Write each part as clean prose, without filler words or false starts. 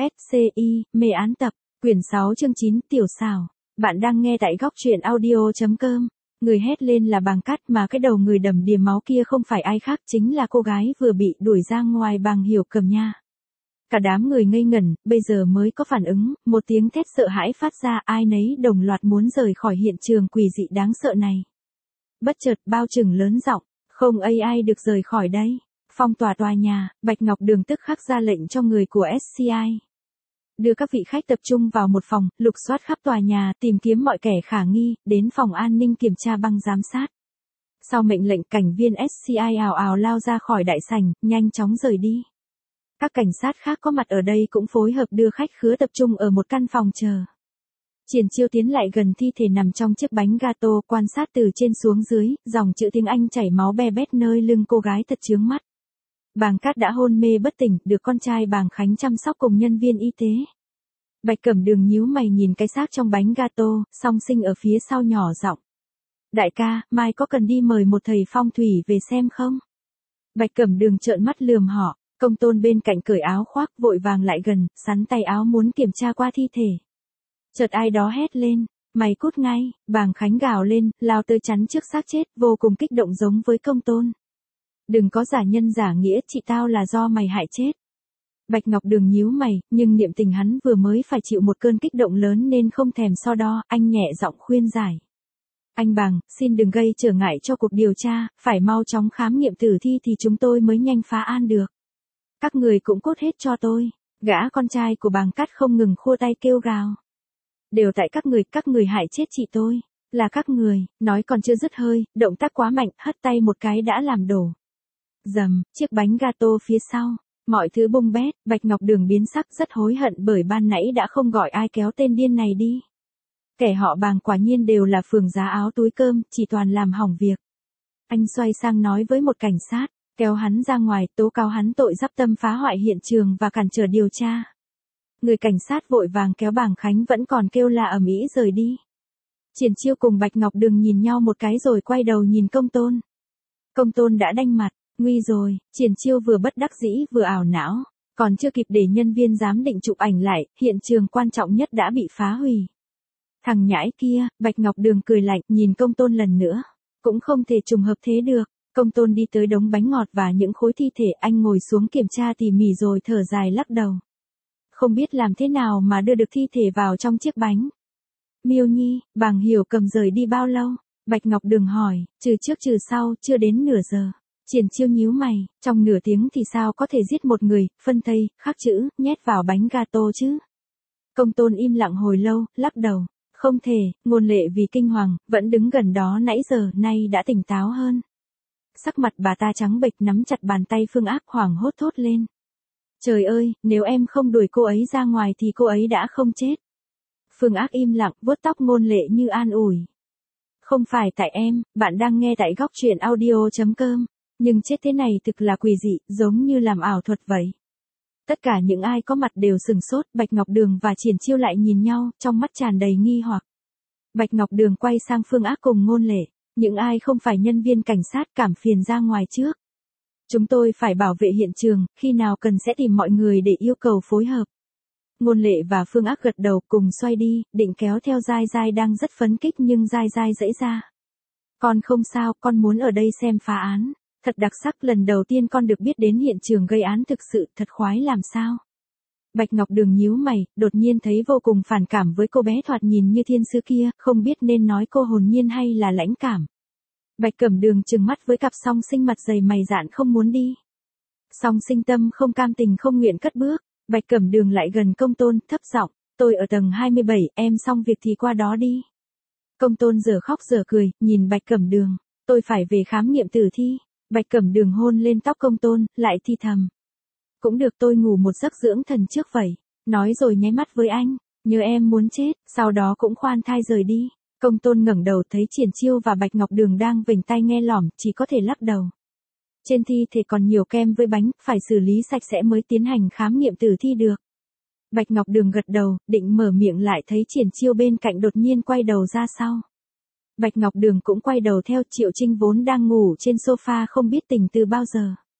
SCI, mê án tập, quyển 6 chương 9, tiểu xảo. Bạn đang nghe tại góc truyện audio.com. Người hét lên là Bàng Cát mà cái đầu người đầm đìa máu kia không phải ai khác chính là cô gái vừa bị đuổi ra ngoài Bàng Hiểu Cầm nha. Cả đám người ngây ngẩn, bây giờ mới có phản ứng, một tiếng thét sợ hãi phát ra, ai nấy đồng loạt muốn rời khỏi hiện trường quỷ dị đáng sợ này. Bất chợt bao trừng lớn giọng, không ai được rời khỏi đây. Phong tỏa tòa nhà, Bạch Ngọc Đường tức khắc ra lệnh cho người của SCI. Đưa các vị khách tập trung vào một phòng, lục soát khắp tòa nhà, tìm kiếm mọi kẻ khả nghi, đến phòng an ninh kiểm tra băng giám sát. Sau mệnh lệnh, cảnh viên SCI ào ào lao ra khỏi đại sảnh, nhanh chóng rời đi. Các cảnh sát khác có mặt ở đây cũng phối hợp đưa khách khứa tập trung ở một căn phòng chờ. Triển Chiêu tiến lại gần thi thể nằm trong chiếc bánh gato, quan sát từ trên xuống dưới, dòng chữ tiếng Anh chảy máu be bét nơi lưng cô gái thật chướng mắt. Bàng Cát đã hôn mê bất tỉnh, được con trai Bàng Khánh chăm sóc cùng nhân viên y tế. Bạch Cẩm Đường nhíu mày nhìn cái xác trong bánh gato, song sinh ở phía sau nhỏ giọng. Đại ca, mai có cần đi mời một thầy phong thủy về xem không? Bạch Cẩm Đường trợn mắt lườm họ, Công Tôn bên cạnh cởi áo khoác vội vàng lại gần, sắn tay áo muốn kiểm tra qua thi thể. Chợt ai đó hét lên, mày cút ngay, Bàng Khánh gào lên, lao tới chắn trước xác chết, vô cùng kích động giống với Công Tôn. Đừng có giả nhân giả nghĩa, chị tao là do mày hại chết. Bạch Ngọc Đường nhíu mày, nhưng niệm tình hắn vừa mới phải chịu một cơn kích động lớn nên không thèm so đo, anh nhẹ giọng khuyên giải. Anh Bàng, xin đừng gây trở ngại cho cuộc điều tra, phải mau chóng khám nghiệm tử thi thì chúng tôi mới nhanh phá an được. Các người cũng cốt hết cho tôi. Gã con trai của Bàng Cát không ngừng khua tay kêu gào. Đều tại các người hại chết chị tôi. Là các người, nói còn chưa dứt hơi, động tác quá mạnh, hất tay một cái đã làm đổ. Dầm, chiếc bánh gato phía sau, mọi thứ bung bét, Bạch Ngọc Đường biến sắc rất hối hận bởi ban nãy đã không gọi ai kéo tên điên này đi. Kẻ họ Bàng quả nhiên đều là phường giá áo túi cơm, chỉ toàn làm hỏng việc. Anh xoay sang nói với một cảnh sát, kéo hắn ra ngoài, tố cáo hắn tội giáp tâm phá hoại hiện trường và cản trở điều tra. Người cảnh sát vội vàng kéo Bàng Khánh vẫn còn kêu la ầm ĩ rời đi. Triển Chiêu cùng Bạch Ngọc Đường nhìn nhau một cái rồi quay đầu nhìn Công Tôn. Công Tôn đã đanh mặt. Nguy rồi, Triển Chiêu vừa bất đắc dĩ vừa ảo não, còn chưa kịp để nhân viên giám định chụp ảnh lại, hiện trường quan trọng nhất đã bị phá hủy. Thằng nhãi kia, Bạch Ngọc Đường cười lạnh, nhìn Công Tôn lần nữa, cũng không thể trùng hợp thế được. Công Tôn đi tới đống bánh ngọt và những khối thi thể, anh ngồi xuống kiểm tra tỉ mỉ rồi thở dài lắc đầu. Không biết làm thế nào mà đưa được thi thể vào trong chiếc bánh. Miêu Nhi, Bàng Hiểu Cầm rời đi bao lâu? Bạch Ngọc Đường hỏi, trừ trước trừ sau, chưa đến nửa giờ. Triển Chiêu nhíu mày, trong nửa tiếng thì sao có thể giết một người, phân thây, khắc chữ, nhét vào bánh gato chứ? Công Tôn im lặng hồi lâu, lắc đầu, không thể, Ngôn Lệ vì kinh hoàng, vẫn đứng gần đó nãy giờ, nay đã tỉnh táo hơn. Sắc mặt bà ta trắng bệch nắm chặt bàn tay Phương Ác hoảng hốt thốt lên. Trời ơi, nếu em không đuổi cô ấy ra ngoài thì cô ấy đã không chết. Phương Ác im lặng, vuốt tóc Ngôn Lệ như an ủi. Không phải tại em, bạn đang nghe tại góc truyện audio.com. Nhưng chết thế này thực là quỷ dị, giống như làm ảo thuật vậy. Tất cả những ai có mặt đều sừng sốt, Bạch Ngọc Đường và Triển Chiêu lại nhìn nhau, trong mắt tràn đầy nghi hoặc. Bạch Ngọc Đường quay sang Phương Ác cùng Ngôn Lệ, những ai không phải nhân viên cảnh sát cảm phiền ra ngoài trước. Chúng tôi phải bảo vệ hiện trường, khi nào cần sẽ tìm mọi người để yêu cầu phối hợp. Ngôn Lệ và Phương Ác gật đầu cùng xoay đi, định kéo theo Giai Giai đang rất phấn khích nhưng Giai Giai giãy ra. Con không sao, con muốn ở đây xem phá án. Thật đặc sắc, lần đầu tiên con được biết đến hiện trường gây án thực sự, thật khoái làm sao. Bạch Ngọc Đường nhíu mày, đột nhiên thấy vô cùng phản cảm với cô bé thoạt nhìn như thiên sứ kia, không biết nên nói cô hồn nhiên hay là lãnh cảm. Bạch Cẩm Đường trừng mắt với cặp song sinh mặt dày mày dạn không muốn đi. Song sinh tâm không cam tình không nguyện cất bước, Bạch Cẩm Đường lại gần Công Tôn, thấp giọng, tôi ở tầng 27, em xong việc thì qua đó đi. Công Tôn dở khóc dở cười, nhìn Bạch Cẩm Đường, tôi phải về khám nghiệm tử thi. Bạch Cẩm Đường hôn lên tóc Công Tôn, lại thi thầm. Cũng được, tôi ngủ một giấc dưỡng thần trước vậy. Nói rồi nháy mắt với anh, nhớ em muốn chết, sau đó cũng khoan thai rời đi. Công Tôn ngẩng đầu thấy Triển Chiêu và Bạch Ngọc Đường đang vểnh tai nghe lỏm, chỉ có thể lắc đầu. Trên thi thể còn nhiều kem với bánh, phải xử lý sạch sẽ mới tiến hành khám nghiệm tử thi được. Bạch Ngọc Đường gật đầu, định mở miệng lại thấy Triển Chiêu bên cạnh đột nhiên quay đầu ra sau. Bạch Ngọc Đường cũng quay đầu theo, Triệu Trinh vốn đang ngủ trên sofa không biết tỉnh từ bao giờ.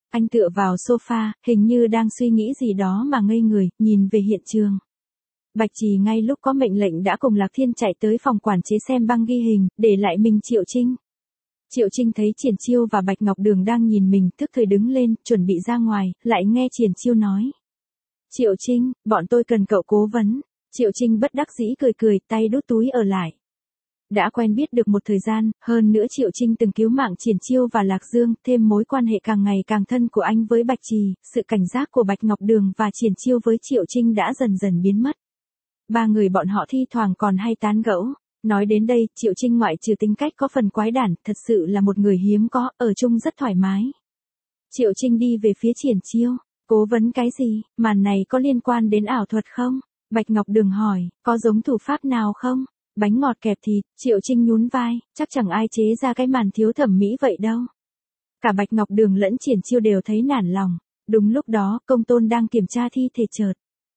Anh tựa vào sofa, hình như đang suy nghĩ gì đó mà ngây người, nhìn về hiện trường. Bạch Trì ngay lúc có mệnh lệnh đã cùng Lạc Thiên chạy tới phòng quản chế xem băng ghi hình, để lại mình Triệu Trinh. Triệu Trinh thấy Triển Chiêu và Bạch Ngọc Đường đang nhìn mình, tức thời đứng lên, chuẩn bị ra ngoài, lại nghe Triển Chiêu nói. Triệu Trinh, bọn tôi cần cậu cố vấn. Triệu Trinh bất đắc dĩ cười cười, tay đút túi ở lại. Đã quen biết được một thời gian, hơn nữa Triệu Trinh từng cứu mạng Triển Chiêu và Lạc Dương, thêm mối quan hệ càng ngày càng thân của anh với Bạch Trì, sự cảnh giác của Bạch Ngọc Đường và Triển Chiêu với Triệu Trinh đã dần dần biến mất. Ba người bọn họ thi thoảng còn hay tán gẫu. Nói đến đây, Triệu Trinh ngoại trừ tính cách có phần quái đản, thật sự là một người hiếm có, ở chung rất thoải mái. Triệu Trinh đi về phía Triển Chiêu. Cố vấn cái gì, màn này có liên quan đến ảo thuật không? Bạch Ngọc Đường hỏi, có giống thủ pháp nào không? Bánh ngọt kẹp thịt, Triệu Trinh nhún vai, chắc chẳng ai chế ra cái màn thiếu thẩm mỹ vậy đâu. Cả Bạch Ngọc Đường lẫn Triển Chiêu đều thấy nản lòng. Đúng lúc đó, Công Tôn đang kiểm tra thi thể chợt.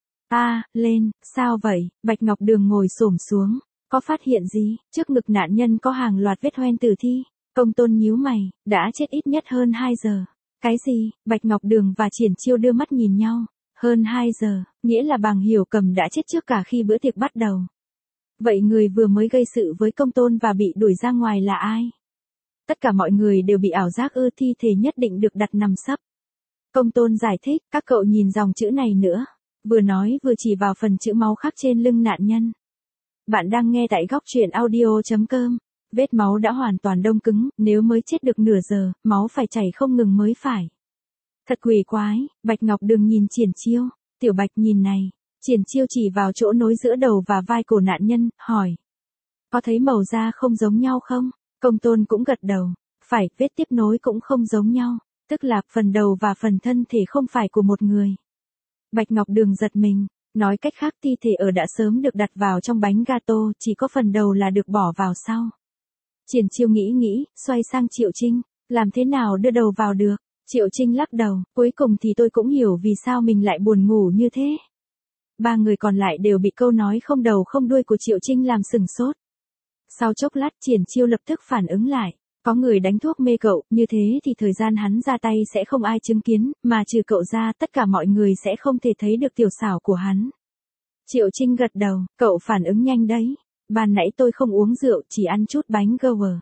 Lên, sao vậy? Bạch Ngọc Đường ngồi xổm xuống. Có phát hiện gì? Trước ngực nạn nhân có hàng loạt vết hoen tử thi. Công Tôn nhíu mày, đã chết ít nhất hơn 2 giờ. Cái gì? Bạch Ngọc Đường và Triển Chiêu đưa mắt nhìn nhau. Hơn 2 giờ, nghĩa là Bàng Hiểu Cầm đã chết trước cả khi bữa tiệc bắt đầu. Vậy người vừa mới gây sự với Công Tôn và bị đuổi ra ngoài là ai? Tất cả mọi người đều bị ảo giác thi thể nhất định được đặt nằm sấp. Công Tôn giải thích, các cậu nhìn dòng chữ này nữa. Vừa nói vừa chỉ vào phần chữ máu khắc trên lưng nạn nhân. Bạn đang nghe tại góc truyện audio.com. Vết máu đã hoàn toàn đông cứng, nếu mới chết được nửa giờ, máu phải chảy không ngừng mới phải. Thật quỷ quái, Bạch Ngọc Đường nhìn Triển Chiêu. Tiểu Bạch nhìn này. Triển Chiêu chỉ vào chỗ nối giữa đầu và vai cổ nạn nhân, hỏi. Có thấy màu da không giống nhau không? Công Tôn cũng gật đầu. Phải, vết tiếp nối cũng không giống nhau. Tức là phần đầu và phần thân thể không phải của một người. Bạch Ngọc Đường giật mình. Nói cách khác thi thể đã sớm được đặt vào trong bánh gato, chỉ có phần đầu là được bỏ vào sau. Triển Chiêu nghĩ, xoay sang Triệu Trinh. Làm thế nào đưa đầu vào được? Triệu Trinh lắc đầu, cuối cùng thì tôi cũng hiểu vì sao mình lại buồn ngủ như thế. Ba người còn lại đều bị câu nói không đầu không đuôi của Triệu Trinh làm sừng sốt. Sau chốc lát Triển Chiêu lập tức phản ứng lại. Có người đánh thuốc mê cậu, như thế thì thời gian hắn ra tay sẽ không ai chứng kiến, mà trừ cậu ra tất cả mọi người sẽ không thể thấy được tiểu xảo của hắn. Triệu Trinh gật đầu, cậu phản ứng nhanh đấy. Ban nãy tôi không uống rượu, chỉ ăn chút bánh gower.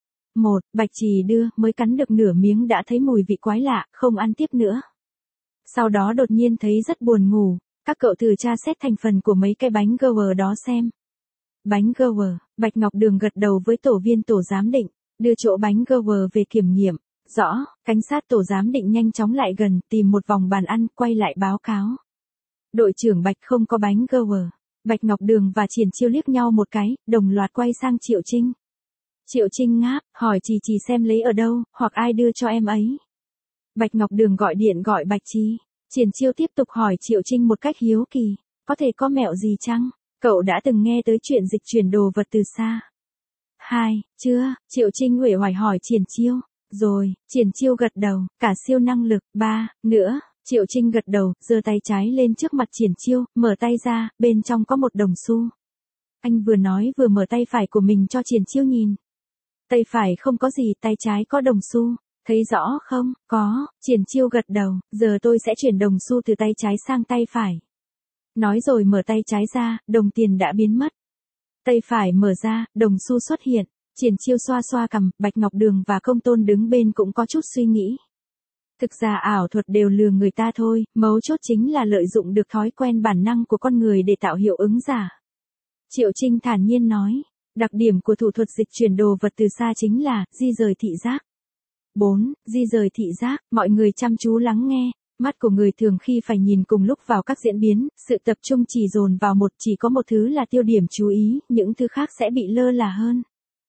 Bạch Trì đưa, mới cắn được nửa miếng đã thấy mùi vị quái lạ, không ăn tiếp nữa. Sau đó đột nhiên thấy rất buồn ngủ, các cậu thử tra xét thành phần của mấy cái bánh gower đó xem. Bánh gower, Bạch Ngọc Đường gật đầu với tổ viên tổ giám định. Đưa chỗ bánh gower về kiểm nghiệm. Rõ, cảnh sát tổ giám định nhanh chóng lại gần, tìm một vòng bàn ăn, quay lại báo cáo. Đội trưởng Bạch không có bánh gower. Bạch Ngọc Đường và Triển Chiêu liếc nhau một cái, đồng loạt quay sang Triệu Trinh. Triệu Trinh ngáp, hỏi Trì xem lấy ở đâu, hoặc ai đưa cho em ấy. Bạch Ngọc Đường gọi điện gọi Bạch Trì. Triển Chiêu tiếp tục hỏi Triệu Trinh một cách hiếu kỳ. Có thể có mẹo gì chăng? Cậu đã từng nghe tới chuyện dịch chuyển đồ vật từ xa? 2, chưa, Triệu Trinh uể oải hỏi Triển Chiêu. Rồi, Triển Chiêu gật đầu, cả siêu năng lực. 3, nữa, Triệu Trinh gật đầu, giơ tay trái lên trước mặt Triển Chiêu, mở tay ra, bên trong có một đồng xu. Anh vừa nói vừa mở tay phải của mình cho Triển Chiêu nhìn. Tay phải không có gì, tay trái có đồng xu. Thấy rõ không? Có, Triển Chiêu gật đầu, giờ tôi sẽ chuyển đồng xu từ tay trái sang tay phải. Nói rồi mở tay trái ra, đồng tiền đã biến mất. Tay phải mở ra, đồng xu xuất hiện. Triển Chiêu xoa xoa cằm, Bạch Ngọc Đường và Công Tôn đứng bên cũng có chút suy nghĩ. Thực ra ảo thuật đều lừa người ta thôi, mấu chốt chính là lợi dụng được thói quen bản năng của con người để tạo hiệu ứng giả. Triệu Trinh thản nhiên nói, đặc điểm của thủ thuật dịch chuyển đồ vật từ xa chính là di rời thị giác. 4. Di rời thị giác, mọi người chăm chú lắng nghe. Mắt của người thường khi phải nhìn cùng lúc vào các diễn biến, sự tập trung chỉ dồn vào chỉ có một thứ là tiêu điểm chú ý, những thứ khác sẽ bị lơ là hơn.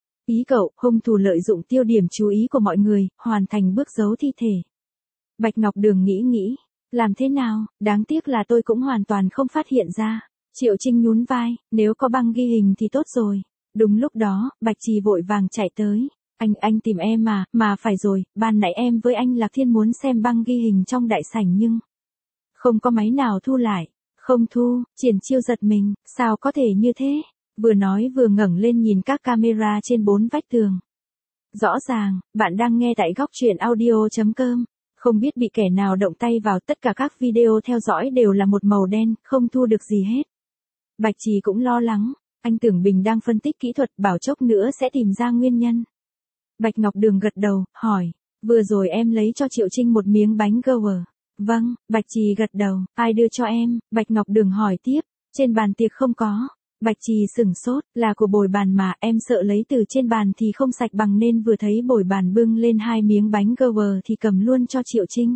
Ý cậu, hung thủ lợi dụng tiêu điểm chú ý của mọi người, hoàn thành bước giấu thi thể. Bạch Ngọc Đường nghĩ, làm thế nào, đáng tiếc là tôi cũng hoàn toàn không phát hiện ra. Triệu Trinh nhún vai, nếu có băng ghi hình thì tốt rồi. Đúng lúc đó, Bạch Trì vội vàng chạy tới. Anh tìm em mà phải rồi, ban nãy em với anh Lạc Thiên muốn xem băng ghi hình trong đại sảnh nhưng không có máy nào thu lại. Không thu, Triển Chiêu giật mình, sao có thể như thế? Vừa nói vừa ngẩng lên nhìn các camera trên 4 vách tường. Rõ ràng, bạn đang nghe tại góc truyện audio.com. Không biết bị kẻ nào động tay vào, tất cả các video theo dõi đều là một màu đen, không thu được gì hết. Bạch Trì cũng lo lắng, anh tưởng Bình đang phân tích kỹ thuật bảo chốc nữa sẽ tìm ra nguyên nhân. Bạch Ngọc Đường gật đầu, hỏi, vừa rồi em lấy cho Triệu Trinh một miếng bánh Gower. Vâng, Bạch Trì gật đầu, ai đưa cho em? Bạch Ngọc Đường hỏi tiếp, trên bàn tiệc không có. Bạch Trì sửng sốt, là của bồi bàn mà, em sợ lấy từ trên bàn thì không sạch bằng nên vừa thấy bồi bàn bưng lên 2 miếng bánh Gower thì cầm luôn cho Triệu Trinh.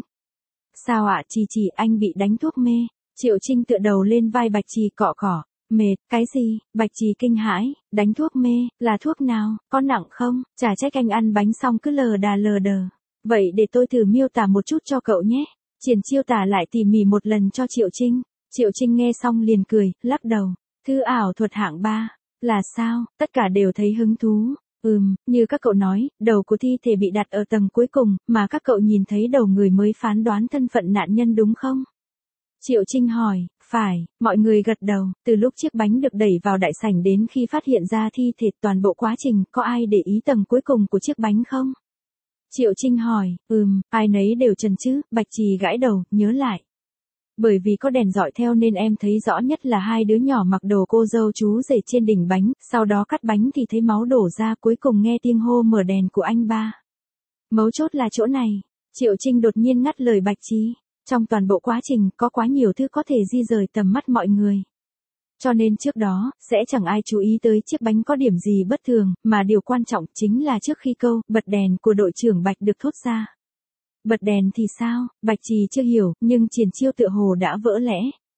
Sao ạ Trì, anh bị đánh thuốc mê? Triệu Trinh tựa đầu lên vai Bạch Trì cọ cọ, mệt, cái gì? Bạch Trì kinh hãi, đánh thuốc mê, là thuốc nào, có nặng không? Chả trách anh ăn bánh xong cứ lờ đờ. Vậy để tôi thử miêu tả một chút cho cậu nhé. Triển Chiêu tả lại tỉ mỉ một lần cho Triệu Trinh. Triệu Trinh nghe xong liền cười, lắc đầu. Thư ảo thuật hạng 3. Là sao? Tất cả đều thấy hứng thú. Như các cậu nói, đầu của thi thể bị đặt ở tầng cuối cùng, mà các cậu nhìn thấy đầu người mới phán đoán thân phận nạn nhân đúng không? Triệu Trinh hỏi, phải, mọi người gật đầu, từ lúc chiếc bánh được đẩy vào đại sảnh đến khi phát hiện ra thi thể toàn bộ quá trình, có ai để ý tầng cuối cùng của chiếc bánh không? Triệu Trinh hỏi, ai nấy đều trần chứ, Bạch Trì gãi đầu, nhớ lại. Bởi vì có đèn dọi theo nên em thấy rõ nhất là 2 đứa nhỏ mặc đồ cô dâu chú rể trên đỉnh bánh, sau đó cắt bánh thì thấy máu đổ ra, cuối cùng nghe tiếng hô mở đèn của anh ba. Mấu chốt là chỗ này. Triệu Trinh đột nhiên ngắt lời Bạch Trì. Trong toàn bộ quá trình có quá nhiều thứ có thể di rời tầm mắt mọi người. Cho nên trước đó, sẽ chẳng ai chú ý tới chiếc bánh có điểm gì bất thường, mà điều quan trọng chính là trước khi câu bật đèn của đội trưởng Bạch được thốt ra. Bật đèn thì sao? Bạch Trì chưa hiểu, nhưng Triển Chiêu tựa hồ đã vỡ lẽ.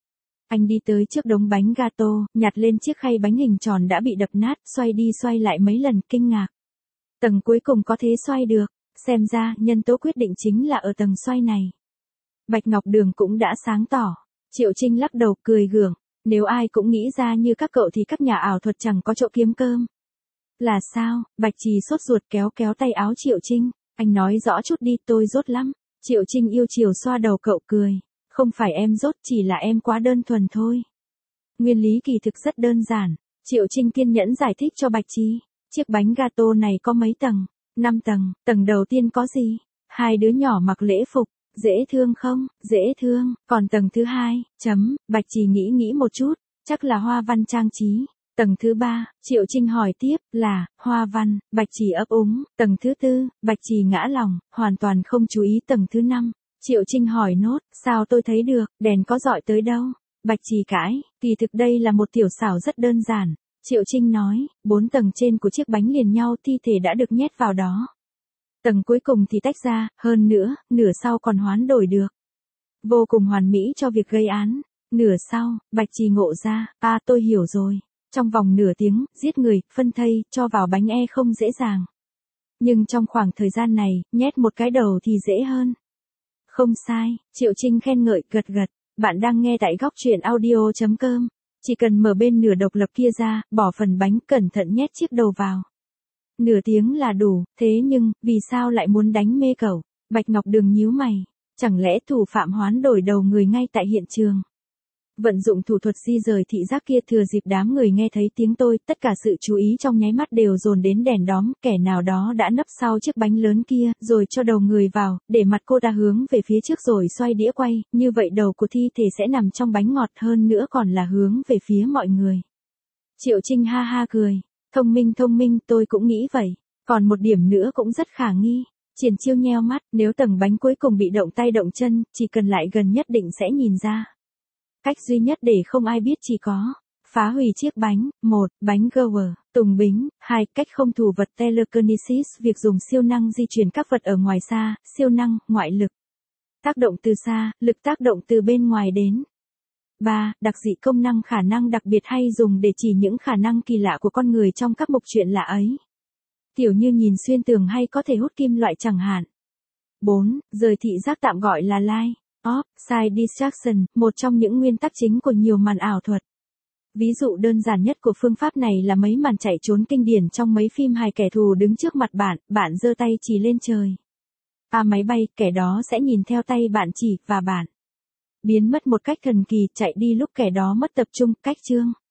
Anh đi tới trước đống bánh gato, nhặt lên chiếc khay bánh hình tròn đã bị đập nát, xoay đi xoay lại mấy lần, kinh ngạc. Tầng cuối cùng có thế xoay được, xem ra nhân tố quyết định chính là ở tầng xoay này. Bạch Ngọc Đường cũng đã sáng tỏ. Triệu Trinh lắc đầu cười gượng. Nếu ai cũng nghĩ ra như các cậu thì các nhà ảo thuật chẳng có chỗ kiếm cơm. Là sao? Bạch Trì sốt ruột kéo tay áo Triệu Trinh. Anh nói rõ chút đi, tôi dốt lắm. Triệu Trinh yêu chiều xoa đầu cậu cười. Không phải em dốt, chỉ là em quá đơn thuần thôi. Nguyên lý kỳ thực rất đơn giản. Triệu Trinh kiên nhẫn giải thích cho Bạch Trì. Chiếc bánh gato này có mấy tầng? 5 tầng. Tầng đầu tiên có gì? 2 đứa nhỏ mặc lễ phục. Dễ thương không? Dễ thương. Còn tầng thứ 2, Bạch Trì nghĩ một chút, chắc là hoa văn trang trí. Tầng thứ 3, Triệu Trinh hỏi tiếp, là hoa văn. Bạch Trì ấp úng. Tầng thứ 4, Bạch Trì ngã lòng, hoàn toàn không chú ý. Tầng thứ 5, Triệu Trinh hỏi nốt, sao tôi thấy được, đèn có dọi tới đâu? Bạch Trì cãi, kỳ thực đây là một tiểu xảo rất đơn giản. Triệu Trinh nói, 4 tầng trên của chiếc bánh liền nhau, thi thể đã được nhét vào đó. Tầng cuối cùng thì tách ra, hơn nữa, nửa sau còn hoán đổi được. Vô cùng hoàn mỹ cho việc gây án. Nửa sau, Bạch Trì ngộ ra, tôi hiểu rồi. Trong vòng nửa tiếng, giết người, phân thây, cho vào bánh không dễ dàng. Nhưng trong khoảng thời gian này, nhét một cái đầu thì dễ hơn. Không sai, Triệu Trinh khen ngợi, gật. Bạn đang nghe tại góc truyện audio.com. Chỉ cần mở bên nửa độc lập kia ra, bỏ phần bánh, cẩn thận nhét chiếc đầu vào. Nửa tiếng là đủ, thế nhưng, vì sao lại muốn đánh mê cậu? Bạch Ngọc Đường nhíu mày. Chẳng lẽ thủ phạm hoán đổi đầu người ngay tại hiện trường? Vận dụng thủ thuật di rời thị giác kia, thừa dịp đám người nghe thấy tiếng tôi, tất cả sự chú ý trong nháy mắt đều dồn đến đèn đóm, kẻ nào đó đã nấp sau chiếc bánh lớn kia, rồi cho đầu người vào, để mặt cô ta hướng về phía trước rồi xoay đĩa quay, như vậy đầu của thi thể sẽ nằm trong bánh ngọt, hơn nữa còn là hướng về phía mọi người. Triệu Trinh ha ha cười. Thông minh, tôi cũng nghĩ vậy. Còn một điểm nữa cũng rất khả nghi. Triển Chiêu nheo mắt, nếu tầng bánh cuối cùng bị động tay động chân, chỉ cần lại gần nhất định sẽ nhìn ra. Cách duy nhất để không ai biết chỉ có phá hủy chiếc bánh. 1. Bánh Gower, tùng bính. 2. Cách không thủ vật telekinesis, việc dùng siêu năng di chuyển các vật ở ngoài xa, siêu năng, ngoại lực. Tác động từ xa, lực tác động từ bên ngoài đến. 3. Đặc dị công năng, khả năng đặc biệt hay dùng để chỉ những khả năng kỳ lạ của con người trong các mục truyện lạ ấy. Kiểu như nhìn xuyên tường hay có thể hút kim loại chẳng hạn. 4. Rời thị giác tạm gọi là Light Off Side Distraction, một trong những nguyên tắc chính của nhiều màn ảo thuật. Ví dụ đơn giản nhất của phương pháp này là mấy màn chạy trốn kinh điển trong mấy phim hài, kẻ thù đứng trước mặt bạn giơ tay chỉ lên trời. Máy bay, kẻ đó sẽ nhìn theo tay bạn chỉ, và bạn biến mất một cách thần kỳ, chạy đi lúc kẻ đó mất tập trung. Cách chương